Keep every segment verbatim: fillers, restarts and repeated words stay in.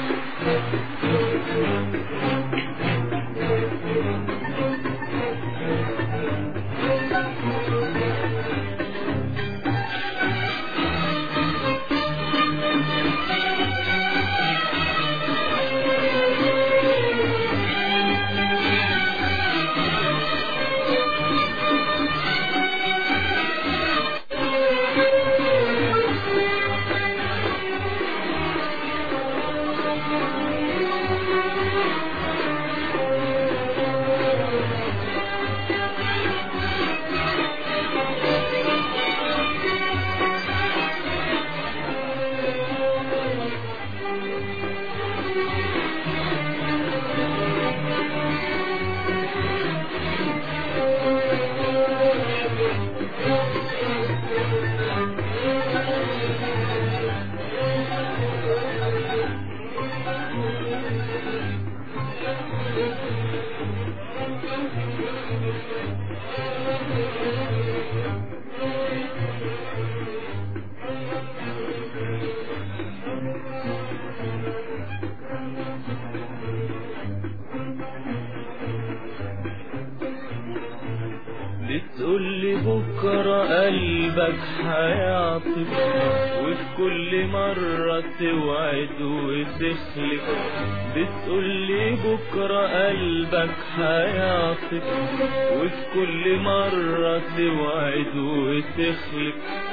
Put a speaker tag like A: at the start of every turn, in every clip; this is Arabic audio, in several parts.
A: بتقولي بكرة قلبك هيعطف، وفي كل مرة توعد وتخلف. بتقولي بكرة قلبك هيعطف، وفي كل مرة توعد وتخلف.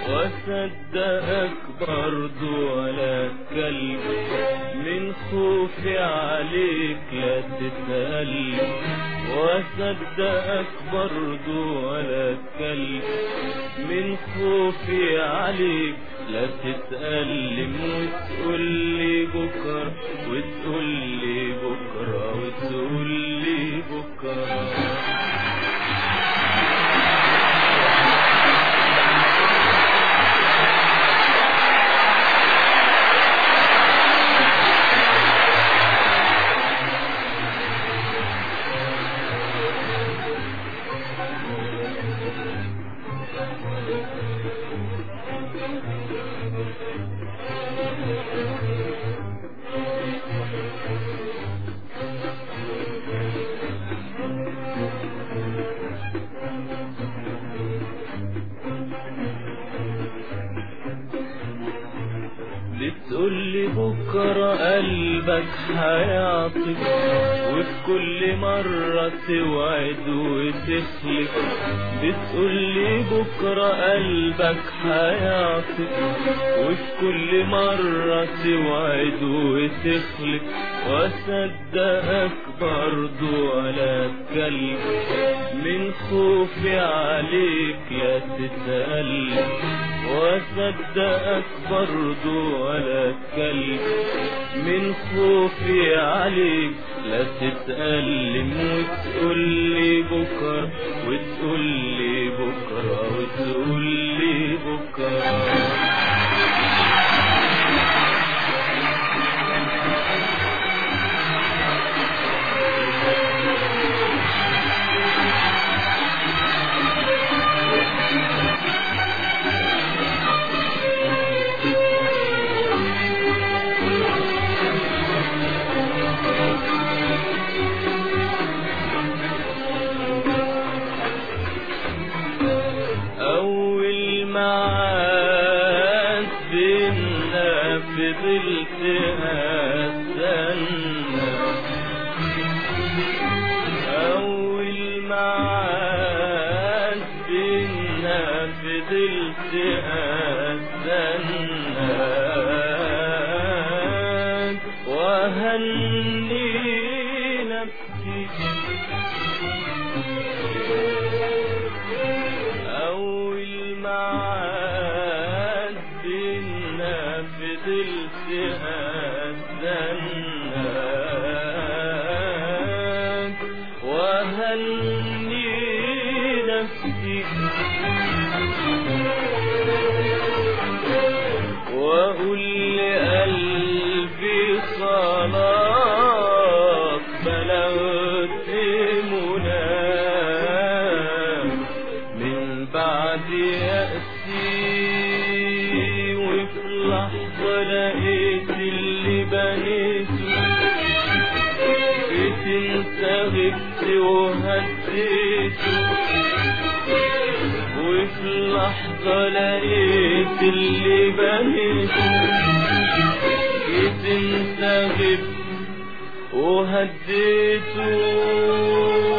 A: وصدقك برضو ولا اتكلم، من خوفي عليك لا تتألم. وصدقك برضو ولا اتكلم، من خوفي عليك لا تتألم. وتقولي بكرة وتقولي بكرة وتقولي بكرة. بتقولي بكرة قلبك هيعطف، وفي كل مرة توعد وتخلف. بتقولي بكرة قلبك هيعطف، وفي كل مرة توعد وتخلف. وصدقك برضو ولا اتكلم، من خوفي عليك لا تتألم. وصدقك برضو ولا اتكلم، من خوفي عليك لا تتألم. وتقولي بكرة وتقولي بكرة وتقولي بكرة. أول معاد بينا فضلت أستنى، أول معاد بينا فضلت أستنى. وهني نفسي أول معاد بينا فضلت أستنى. وهني نفسي وأقول لقلبي خلاص بلغت مناه، من بعد يأسي وفي لحظة لقيت اللي بنيته وهديته، وفي لحظة لقيت اللي بنيته، جيت انت غبت وهديته.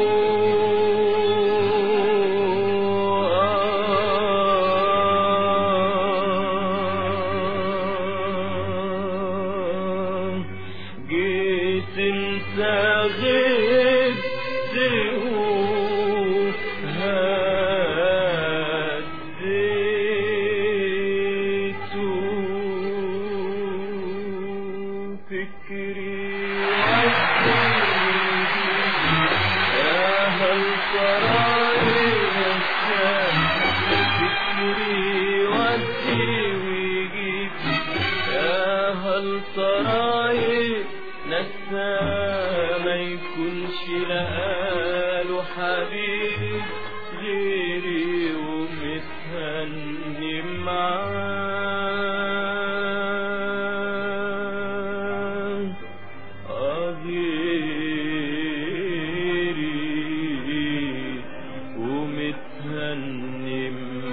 A: ما يكونش لقاله حبيب غيري ومتهني معاه، غيري ومتهني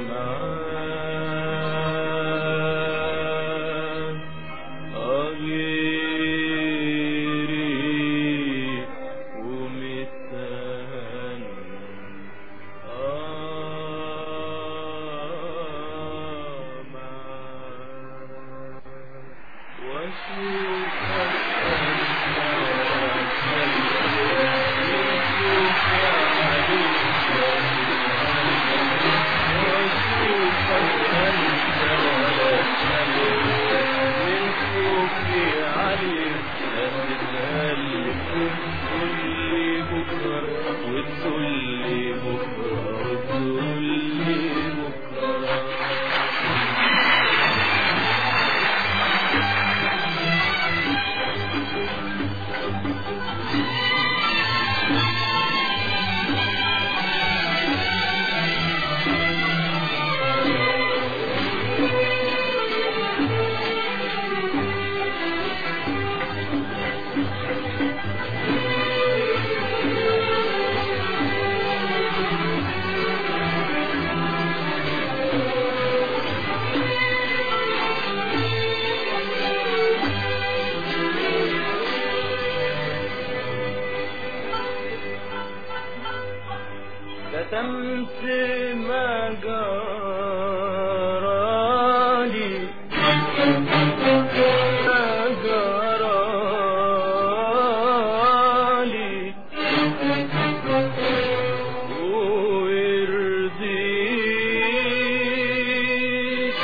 A: معاه، غيري كتمت ما جرالي ما جرالي ورضيت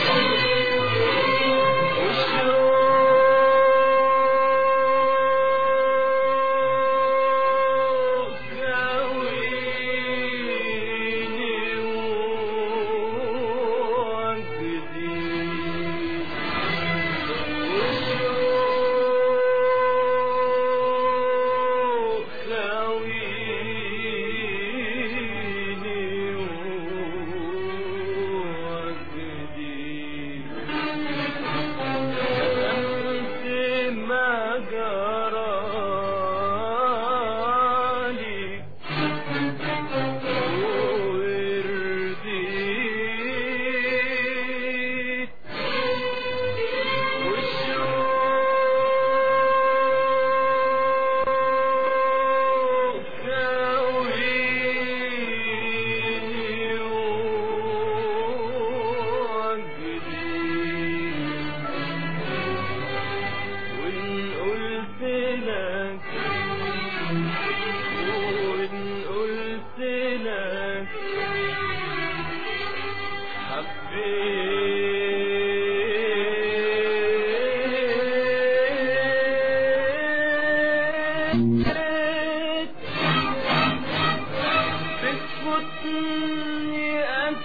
A: بتفوتني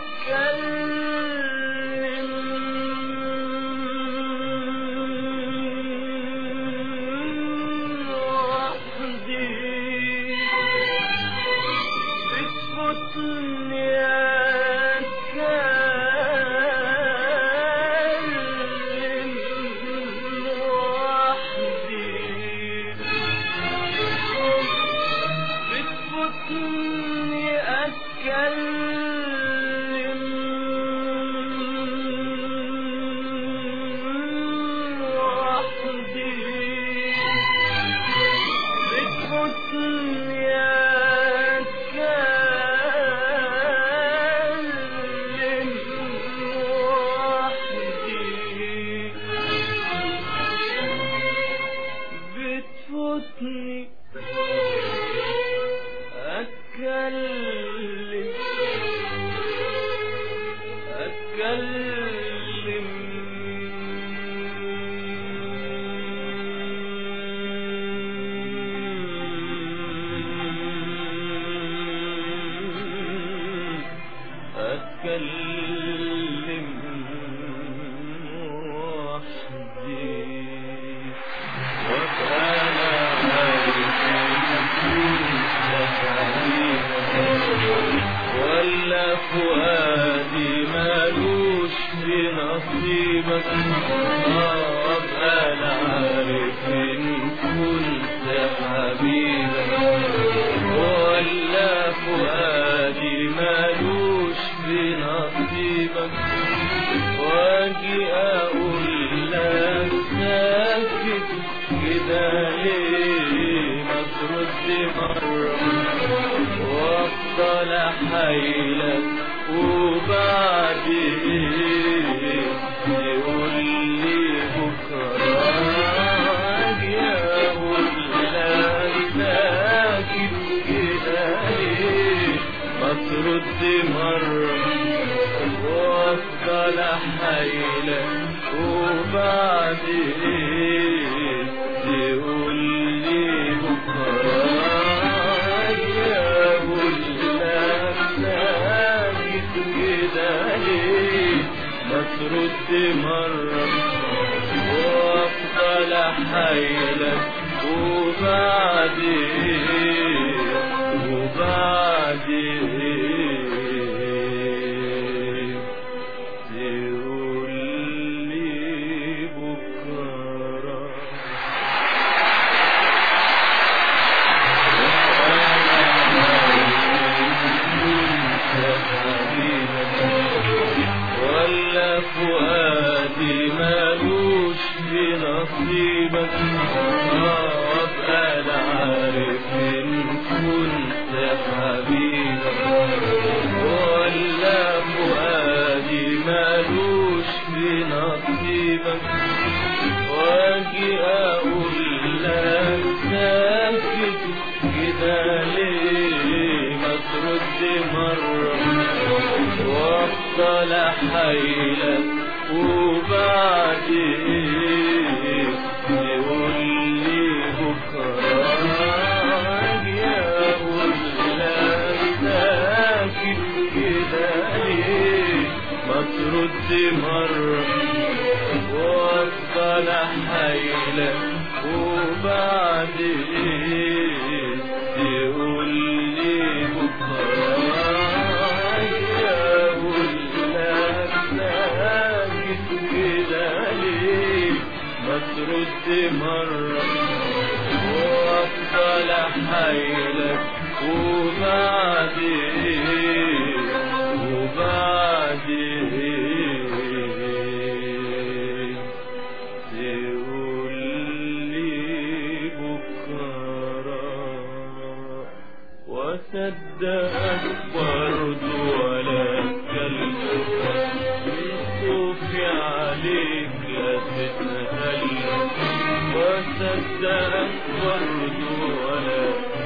A: أتكلم وحدي، بتفوتني أتكلم وحدي، عرفني أتكلم أتكلم أتكلم وحدي وكان ولا فؤادي مالوش بنصيبك أبقى أنا عارف إن كنت حبيبك ولا فؤادي مالوش بنصيبك واجي أقول لك ساكت كده ليه ما ترد مرة وافضل احايلك وبعدين يقول لي بكره اجي اقول لك ساكت كده ليه ما ترد مرة وافضل احايلك وبعدين يقول لي بكره ترد مرة وافضل احايلك وبعدين وبعدين تقول لي بكرة ولا فؤادي مالوش بنصيبك أبقى أنا عارف إن كنت حبيبك ولا فؤادي مالوش بنصيبك واجي أقول لك ساكت كده ليه ما ترد مرة وافضل احايلك وبعدين يقول لي بكره اجي اقول لك ساكت كده ليه ما ترد مره وافضل احايلك وبعدين يقول لي بكره ترد مرة وافضل احايلك وبعدين وبعدين تقول لي بكرة وصدقك برضو ولا اتكلم خوفي عليك لا تتهلك وصدقك برضو ولا